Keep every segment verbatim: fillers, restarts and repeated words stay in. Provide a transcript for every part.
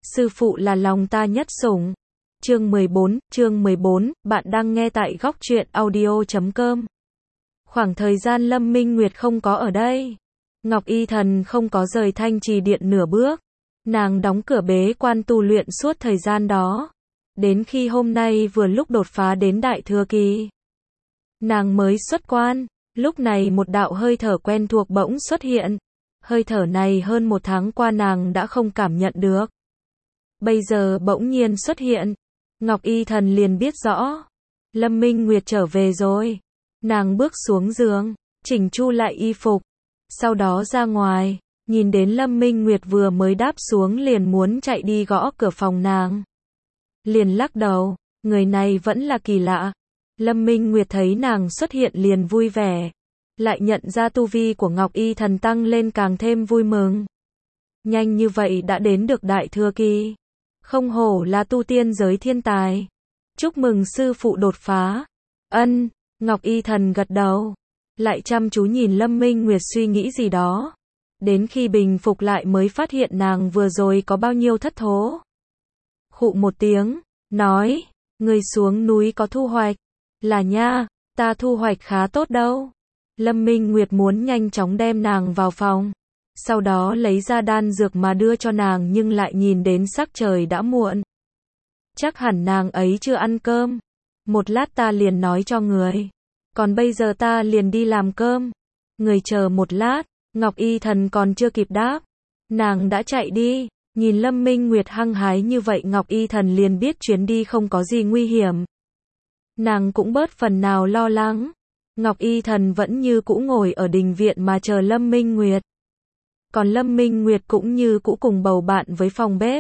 sư phụ là lòng ta nhất sủng. Chương mười bốn, chương mười bốn, bạn đang nghe tại góc truyện audio chấm com. Khoảng thời gian Lâm Minh Nguyệt không có ở đây, Ngọc Y Thần không có rời Thanh Trì Điện nửa bước. Nàng đóng cửa bế quan tu luyện suốt thời gian đó. Đến khi hôm nay vừa lúc đột phá đến Đại Thừa Kỳ, nàng mới xuất quan. Lúc này một đạo hơi thở quen thuộc bỗng xuất hiện. Hơi thở này hơn một tháng qua nàng đã không cảm nhận được. Bây giờ bỗng nhiên xuất hiện. Ngọc Y Thần liền biết rõ. Lâm Minh Nguyệt trở về rồi. Nàng bước xuống giường, chỉnh chu lại y phục. Sau đó ra ngoài, nhìn đến Lâm Minh Nguyệt vừa mới đáp xuống liền muốn chạy đi gõ cửa phòng nàng. Liền lắc đầu, người này vẫn là kỳ lạ. Lâm Minh Nguyệt thấy nàng xuất hiện liền vui vẻ. Lại nhận ra tu vi của Ngọc Y Thần tăng lên càng thêm vui mừng. Nhanh như vậy đã đến được Đại Thừa Kỳ. Không hổ là tu tiên giới thiên tài. Chúc mừng sư phụ đột phá. Ân, Ngọc Y Thần gật đầu. Lại chăm chú nhìn Lâm Minh Nguyệt suy nghĩ gì đó. Đến khi bình phục lại mới phát hiện nàng vừa rồi có bao nhiêu thất thố. Khụ một tiếng, nói, người xuống núi có thu hoạch. Là nha, ta thu hoạch khá tốt đâu. Lâm Minh Nguyệt muốn nhanh chóng đem nàng vào phòng. Sau đó lấy ra đan dược mà đưa cho nàng nhưng lại nhìn đến sắc trời đã muộn. Chắc hẳn nàng ấy chưa ăn cơm. Một lát ta liền nói cho người. Còn bây giờ ta liền đi làm cơm. Người chờ một lát, Ngọc Y Thần còn chưa kịp đáp. Nàng đã chạy đi. Nhìn Lâm Minh Nguyệt hăng hái như vậy Ngọc Y Thần liền biết chuyến đi không có gì nguy hiểm. Nàng cũng bớt phần nào lo lắng. Ngọc Y Thần vẫn như cũ ngồi ở đình viện mà chờ Lâm Minh Nguyệt. Còn Lâm Minh Nguyệt cũng như cũ cùng bầu bạn với phòng bếp.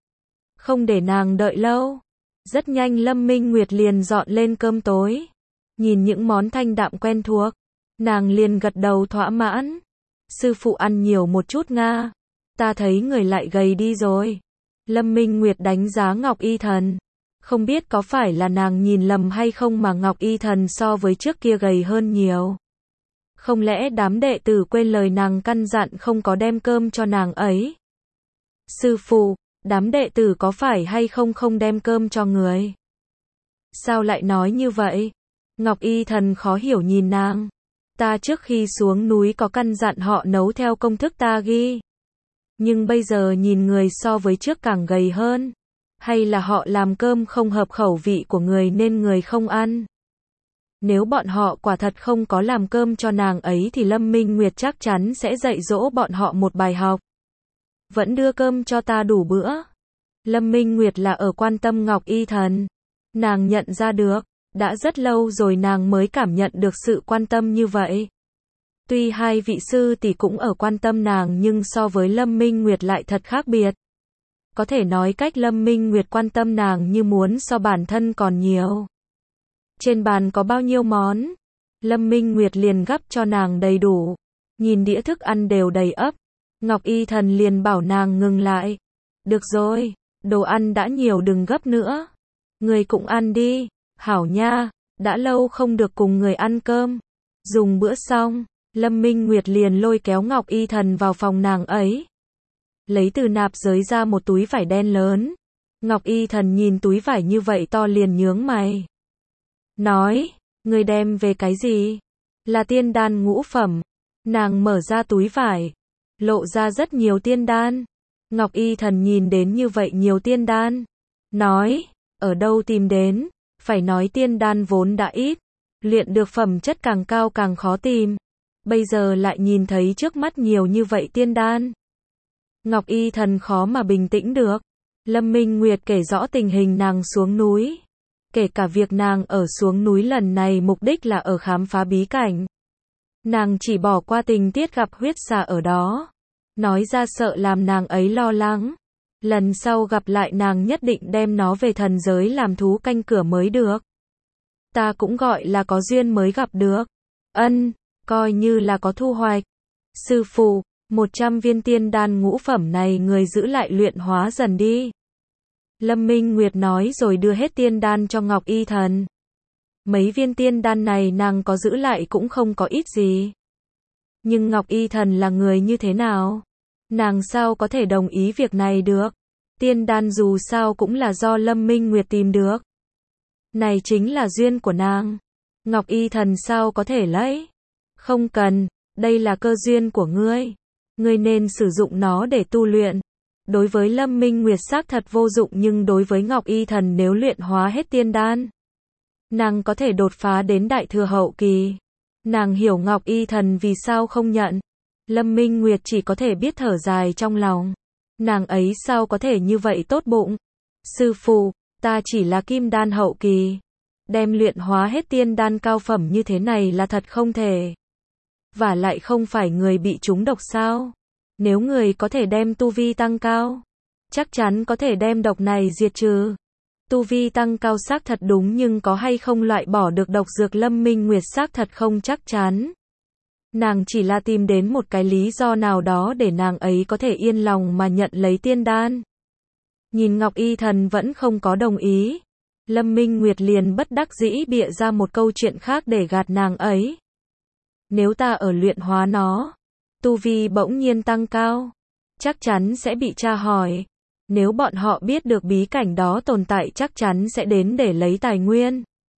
Không để nàng đợi lâu. Rất nhanh Lâm Minh Nguyệt liền dọn lên cơm tối. Nhìn những món thanh đạm quen thuộc. Nàng liền gật đầu thỏa mãn. Sư phụ ăn nhiều một chút nga. Ta thấy người lại gầy đi rồi. Lâm Minh Nguyệt đánh giá Ngọc Y Thần. Không biết có phải là nàng nhìn lầm hay không mà Ngọc Y Thần so với trước kia gầy hơn nhiều. Không lẽ đám đệ tử quên lời nàng căn dặn không có đem cơm cho nàng ấy? Sư phụ, đám đệ tử có phải hay không không đem cơm cho người? Sao lại nói như vậy? Ngọc Y Thần khó hiểu nhìn nàng. Ta trước khi xuống núi có căn dặn họ nấu theo công thức ta ghi. Nhưng bây giờ nhìn người so với trước càng gầy hơn. Hay là họ làm cơm không hợp khẩu vị của người nên người không ăn? Nếu bọn họ quả thật không có làm cơm cho nàng ấy thì Lâm Minh Nguyệt chắc chắn sẽ dạy dỗ bọn họ một bài học. Vẫn đưa cơm cho ta đủ bữa. Lâm Minh Nguyệt là ở quan tâm Ngọc Y Thần. Nàng nhận ra được, đã rất lâu rồi nàng mới cảm nhận được sự quan tâm như vậy. Tuy hai vị sư tỷ cũng ở quan tâm nàng nhưng so với Lâm Minh Nguyệt lại thật khác biệt. Có thể nói cách Lâm Minh Nguyệt quan tâm nàng như muốn so bản thân còn nhiều. Trên bàn có bao nhiêu món? Lâm Minh Nguyệt liền gắp cho nàng đầy đủ. Nhìn đĩa thức ăn đều đầy ắp. Ngọc Y Thần liền bảo nàng ngừng lại. Được rồi, đồ ăn đã nhiều đừng gấp nữa. Người cũng ăn đi. Hảo nha, đã lâu không được cùng người ăn cơm. Dùng bữa xong, Lâm Minh Nguyệt liền lôi kéo Ngọc Y Thần vào phòng nàng ấy. Lấy từ nạp giới ra một túi vải đen lớn. Ngọc Y Thần nhìn túi vải như vậy to liền nhướng mày. Nói, người đem về cái gì? Là tiên đan ngũ phẩm. Nàng mở ra túi vải. Lộ ra rất nhiều tiên đan. Ngọc Y Thần nhìn đến như vậy nhiều tiên đan. Nói, ở đâu tìm đến? Phải nói tiên đan vốn đã ít. Luyện được phẩm chất càng cao càng khó tìm. Bây giờ lại nhìn thấy trước mắt nhiều như vậy tiên đan. Ngọc Y Thần khó mà bình tĩnh được. Lâm Minh Nguyệt kể rõ tình hình nàng xuống núi. Kể cả việc nàng ở xuống núi lần này mục đích là ở khám phá bí cảnh. Nàng chỉ bỏ qua tình tiết gặp huyết xà ở đó. Nói ra sợ làm nàng ấy lo lắng. Lần sau gặp lại nàng nhất định đem nó về thần giới làm thú canh cửa mới được. Ta cũng gọi là có duyên mới gặp được. Ân, coi như là có thu hoạch. Sư phụ, một trăm viên tiên đan ngũ phẩm này người giữ lại luyện hóa dần đi. Lâm Minh Nguyệt nói rồi đưa hết tiên đan cho Ngọc Y Thần. Mấy viên tiên đan này nàng có giữ lại cũng không có ít gì. Nhưng Ngọc Y Thần là người như thế nào? Nàng sao có thể đồng ý việc này được? Tiên đan dù sao cũng là do Lâm Minh Nguyệt tìm được. Này chính là duyên của nàng. Ngọc Y Thần sao có thể lấy? Không cần, đây là cơ duyên của ngươi. Ngươi nên sử dụng nó để tu luyện. Đối với Lâm Minh Nguyệt xác thật vô dụng, nhưng đối với Ngọc Y Thần nếu luyện hóa hết tiên đan, nàng có thể đột phá đến đại thừa hậu kỳ. Nàng hiểu Ngọc Y Thần vì sao không nhận. Lâm Minh Nguyệt chỉ có thể biết thở dài trong lòng. Nàng ấy sao có thể như vậy tốt bụng. Sư phụ, ta chỉ là kim đan hậu kỳ. Đem luyện hóa hết tiên đan cao phẩm như thế này là thật không thể. Và lại không phải người bị trúng độc sao? Nếu người có thể đem tu vi tăng cao, chắc chắn có thể đem độc này diệt trừ. Tu vi tăng cao xác thật đúng, nhưng có hay không loại bỏ được độc dược Lâm Minh Nguyệt xác thật không chắc chắn. Nàng chỉ là tìm đến một cái lý do nào đó để nàng ấy có thể yên lòng mà nhận lấy tiên đan. Nhìn Ngọc Y Thần vẫn không có đồng ý, Lâm Minh Nguyệt liền bất đắc dĩ bịa ra một câu chuyện khác để gạt nàng ấy. Nếu ta ở luyện hóa nó, tu vi bỗng nhiên tăng cao, chắc chắn sẽ bị tra hỏi. Nếu bọn họ biết được bí cảnh đó tồn tại chắc chắn sẽ đến để lấy tài nguyên.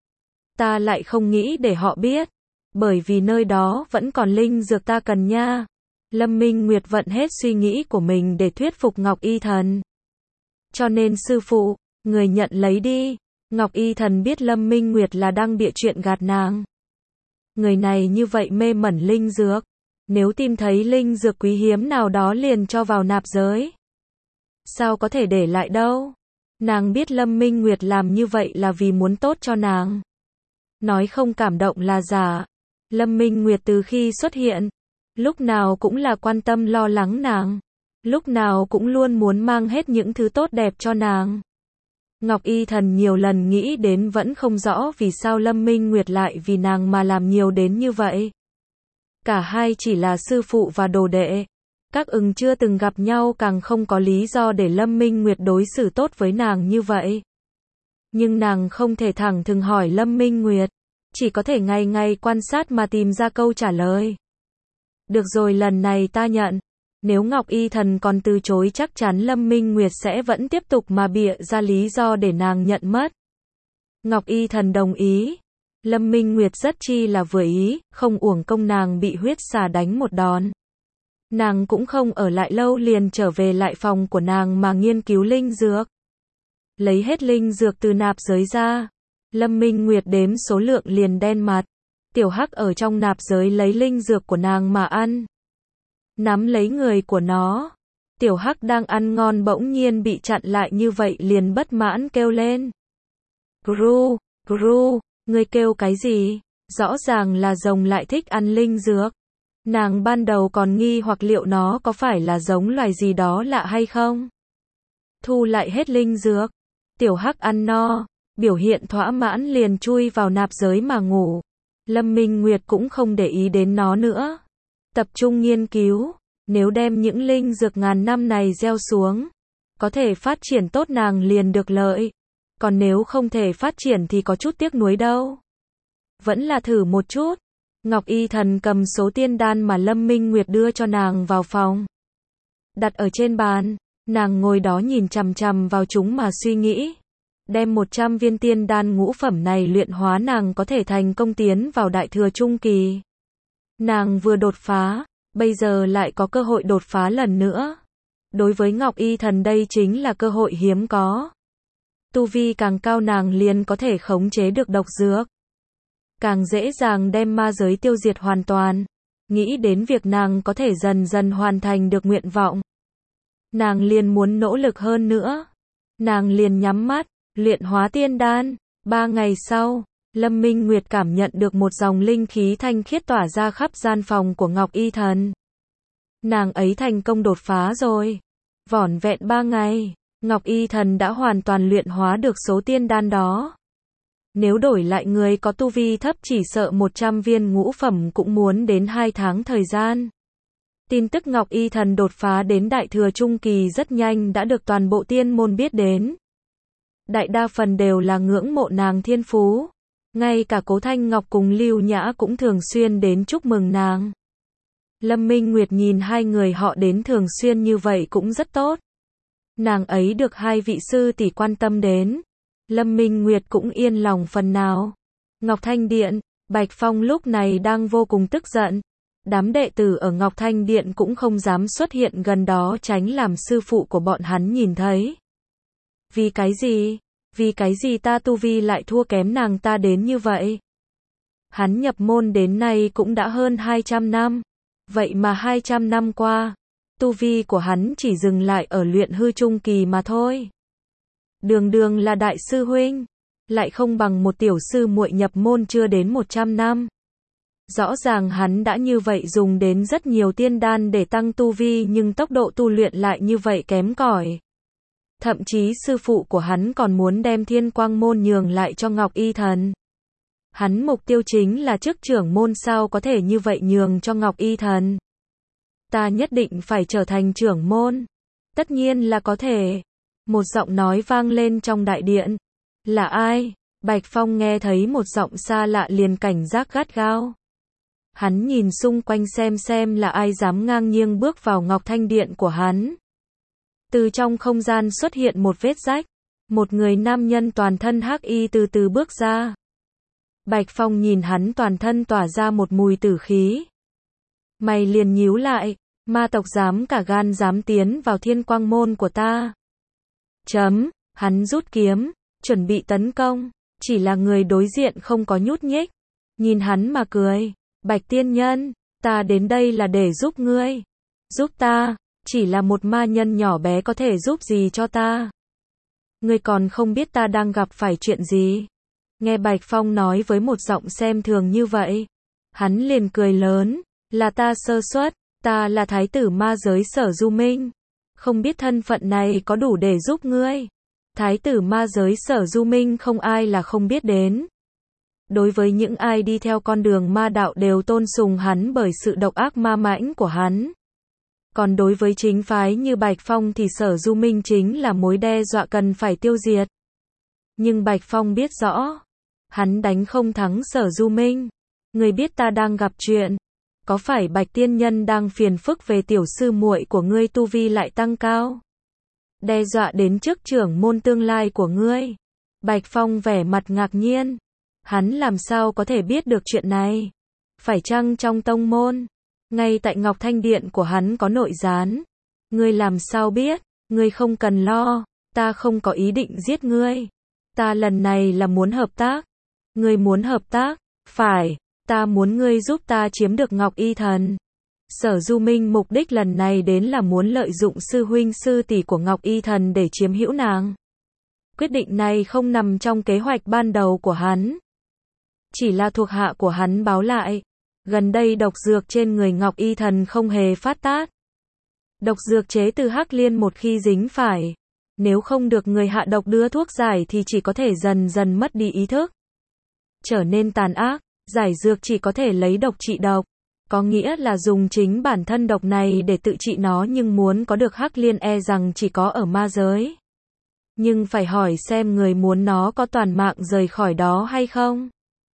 Ta lại không nghĩ để họ biết, bởi vì nơi đó vẫn còn linh dược ta cần nha. Lâm Minh Nguyệt vận hết suy nghĩ của mình để thuyết phục Ngọc Y Thần. Cho nên sư phụ, người nhận lấy đi. Ngọc Y Thần biết Lâm Minh Nguyệt là đang bịa chuyện gạt nàng. Người này như vậy mê mẩn linh dược, nếu tìm thấy linh dược quý hiếm nào đó liền cho vào nạp giới. Sao có thể để lại đâu? Nàng biết Lâm Minh Nguyệt làm như vậy là vì muốn tốt cho nàng. Nói không cảm động là giả. Lâm Minh Nguyệt từ khi xuất hiện, lúc nào cũng là quan tâm lo lắng nàng. Lúc nào cũng luôn muốn mang hết những thứ tốt đẹp cho nàng. Ngọc Y Thần nhiều lần nghĩ đến vẫn không rõ vì sao Lâm Minh Nguyệt lại vì nàng mà làm nhiều đến như vậy. Cả hai chỉ là sư phụ và đồ đệ. Các ưng chưa từng gặp nhau càng không có lý do để Lâm Minh Nguyệt đối xử tốt với nàng như vậy. Nhưng nàng không thể thẳng thừng hỏi Lâm Minh Nguyệt, chỉ có thể ngày ngày quan sát mà tìm ra câu trả lời. Được rồi, lần này ta nhận. Nếu Ngọc Y Thần còn từ chối chắc chắn Lâm Minh Nguyệt sẽ vẫn tiếp tục mà bịa ra lý do để nàng nhận mất. Ngọc Y Thần đồng ý. Lâm Minh Nguyệt rất chi là vừa ý, không uổng công nàng bị huyết xà đánh một đòn. Nàng cũng không ở lại lâu, liền trở về lại phòng của nàng mà nghiên cứu linh dược. Lấy hết linh dược từ nạp giới ra, Lâm Minh Nguyệt đếm số lượng liền đen mặt. Tiểu Hắc ở trong nạp giới lấy linh dược của nàng mà ăn. Nắm lấy người của nó. Tiểu Hắc đang ăn ngon bỗng nhiên bị chặn lại như vậy liền bất mãn kêu lên. Gru, gru, ngươi kêu cái gì? Rõ ràng là rồng lại thích ăn linh dược. Nàng ban đầu còn nghi hoặc liệu nó có phải là giống loài gì đó lạ hay không. Thu lại hết linh dược. Tiểu Hắc ăn no, biểu hiện thỏa mãn liền chui vào nạp giới mà ngủ. Lâm Minh Nguyệt cũng không để ý đến nó nữa. Tập trung nghiên cứu, nếu đem những linh dược ngàn năm này gieo xuống, có thể phát triển tốt nàng liền được lợi. Còn nếu không thể phát triển thì có chút tiếc nuối đâu. Vẫn là thử một chút. Ngọc Y Thần cầm số tiên đan mà Lâm Minh Nguyệt đưa cho nàng vào phòng. Đặt ở trên bàn, nàng ngồi đó nhìn chằm chằm vào chúng mà suy nghĩ. Đem một trăm viên tiên đan ngũ phẩm này luyện hóa nàng có thể thành công tiến vào đại thừa trung kỳ. Nàng vừa đột phá, bây giờ lại có cơ hội đột phá lần nữa. Đối với Ngọc Y Thần đây chính là cơ hội hiếm có. Tu vi càng cao nàng liền có thể khống chế được độc dược. Càng dễ dàng đem ma giới tiêu diệt hoàn toàn. Nghĩ đến việc nàng có thể dần dần hoàn thành được nguyện vọng. Nàng liền muốn nỗ lực hơn nữa. Nàng liền nhắm mắt, luyện hóa tiên đan. Ba ngày sau, Lâm Minh Nguyệt cảm nhận được một dòng linh khí thanh khiết tỏa ra khắp gian phòng của Ngọc Y Thần. Nàng ấy thành công đột phá rồi. Vỏn vẹn ba ngày, Ngọc Y Thần đã hoàn toàn luyện hóa được số tiên đan đó. Nếu đổi lại người có tu vi thấp chỉ sợ một trăm viên ngũ phẩm cũng muốn đến hai tháng thời gian. Tin tức Ngọc Y Thần đột phá đến đại thừa trung kỳ rất nhanh đã được toàn bộ tiên môn biết đến. Đại đa phần đều là ngưỡng mộ nàng thiên phú. Ngay cả Cố Thanh Ngọc cùng Lưu Nhã cũng thường xuyên đến chúc mừng nàng. Lâm Minh Nguyệt nhìn hai người họ đến thường xuyên như vậy cũng rất tốt. Nàng ấy được hai vị sư tỷ quan tâm đến. Lâm Minh Nguyệt cũng yên lòng phần nào. Ngọc Thanh Điện, Bạch Phong lúc này đang vô cùng tức giận. Đám đệ tử ở Ngọc Thanh Điện cũng không dám xuất hiện gần đó tránh làm sư phụ của bọn hắn nhìn thấy. Vì cái gì? Vì cái gì ta tu vi lại thua kém nàng ta đến như vậy? Hắn nhập môn đến nay cũng đã hơn hai trăm năm. Vậy mà hai trăm năm qua, tu vi của hắn chỉ dừng lại ở luyện hư trung kỳ mà thôi. Đường đường là đại sư huynh, lại không bằng một tiểu sư muội nhập môn chưa đến một trăm năm. Rõ ràng hắn đã như vậy dùng đến rất nhiều tiên đan để tăng tu vi nhưng tốc độ tu luyện lại như vậy kém cỏi. Thậm chí sư phụ của hắn còn muốn đem Thiên Quang môn nhường lại cho Ngọc Y Thần. Hắn mục tiêu chính là chức trưởng môn, sao có thể như vậy nhường cho Ngọc Y Thần. Ta nhất định phải trở thành trưởng môn. Tất nhiên là có thể. Một giọng nói vang lên trong đại điện. Là ai? Bạch Phong nghe thấy một giọng xa lạ liền cảnh giác gắt gao. Hắn nhìn xung quanh xem xem là ai dám ngang nhiên bước vào Ngọc Thanh Điện của hắn. Từ trong không gian xuất hiện một vết rách. Một người nam nhân toàn thân hắc y từ từ bước ra. Bạch Phong nhìn hắn toàn thân tỏa ra một mùi tử khí. Mày liền nhíu lại, ma tộc dám cả gan dám tiến vào Thiên Quang môn của ta. Chấm, hắn rút kiếm, chuẩn bị tấn công, chỉ là người đối diện không có nhúc nhích. Nhìn hắn mà cười, Bạch tiên nhân, ta đến đây là để giúp ngươi. Giúp ta, chỉ là một ma nhân nhỏ bé có thể giúp gì cho ta. Ngươi còn không biết ta đang gặp phải chuyện gì. Nghe Bạch Phong nói với một giọng xem thường như vậy, hắn liền cười lớn, là ta sơ suất, ta là thái tử ma giới Sở Du Minh, không biết thân phận này có đủ để giúp ngươi. Thái tử ma giới Sở Du Minh không ai là không biết đến. Đối với những ai đi theo con đường ma đạo đều tôn sùng hắn bởi sự độc ác ma mãnh của hắn. Còn đối với chính phái như Bạch Phong thì Sở Du Minh chính là mối đe dọa cần phải tiêu diệt. Nhưng Bạch Phong biết rõ, hắn đánh không thắng Sở Du Minh. Người biết ta đang gặp chuyện, có phải Bạch tiên nhân đang phiền phức về tiểu sư muội của ngươi tu vi lại tăng cao, đe dọa đến chức trưởng môn tương lai của ngươi? Bạch Phong vẻ mặt ngạc nhiên, hắn làm sao có thể biết được chuyện này? Phải chăng trong tông môn, ngay tại Ngọc Thanh Điện của hắn có nội gián? Ngươi làm sao biết? Ngươi không cần lo, ta không có ý định giết ngươi. Ta lần này là muốn hợp tác. Ngươi muốn hợp tác? Phải, ta muốn ngươi giúp ta chiếm được Ngọc Y Thần. Sở Du Minh mục đích lần này đến là muốn lợi dụng sư huynh sư tỷ của Ngọc Y Thần để chiếm hữu nàng. Quyết định này không nằm trong kế hoạch ban đầu của hắn. Chỉ là thuộc hạ của hắn báo lại, gần đây độc dược trên người Ngọc Y Thần không hề phát tác. Độc dược chế từ hắc liên một khi dính phải, nếu không được người hạ độc đưa thuốc giải thì chỉ có thể dần dần mất đi ý thức, trở nên tàn ác. Giải dược chỉ có thể lấy độc trị độc, có nghĩa là dùng chính bản thân độc này để tự trị nó, nhưng muốn có được hắc liên e rằng chỉ có ở ma giới. Nhưng phải hỏi xem người muốn nó có toàn mạng rời khỏi đó hay không.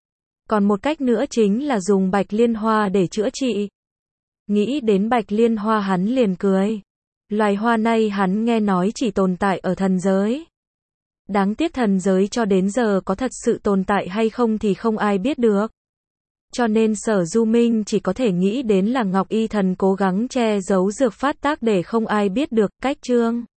Còn một cách nữa chính là dùng bạch liên hoa để chữa trị. Nghĩ đến bạch liên hoa hắn liền cười. Loài hoa này hắn nghe nói chỉ tồn tại ở thần giới. Đáng tiếc thần giới cho đến giờ có thật sự tồn tại hay không thì không ai biết được. Cho nên Sở Du Minh chỉ có thể nghĩ đến là Ngọc Y Thần cố gắng che giấu dược phát tác để không ai biết được. Cách chương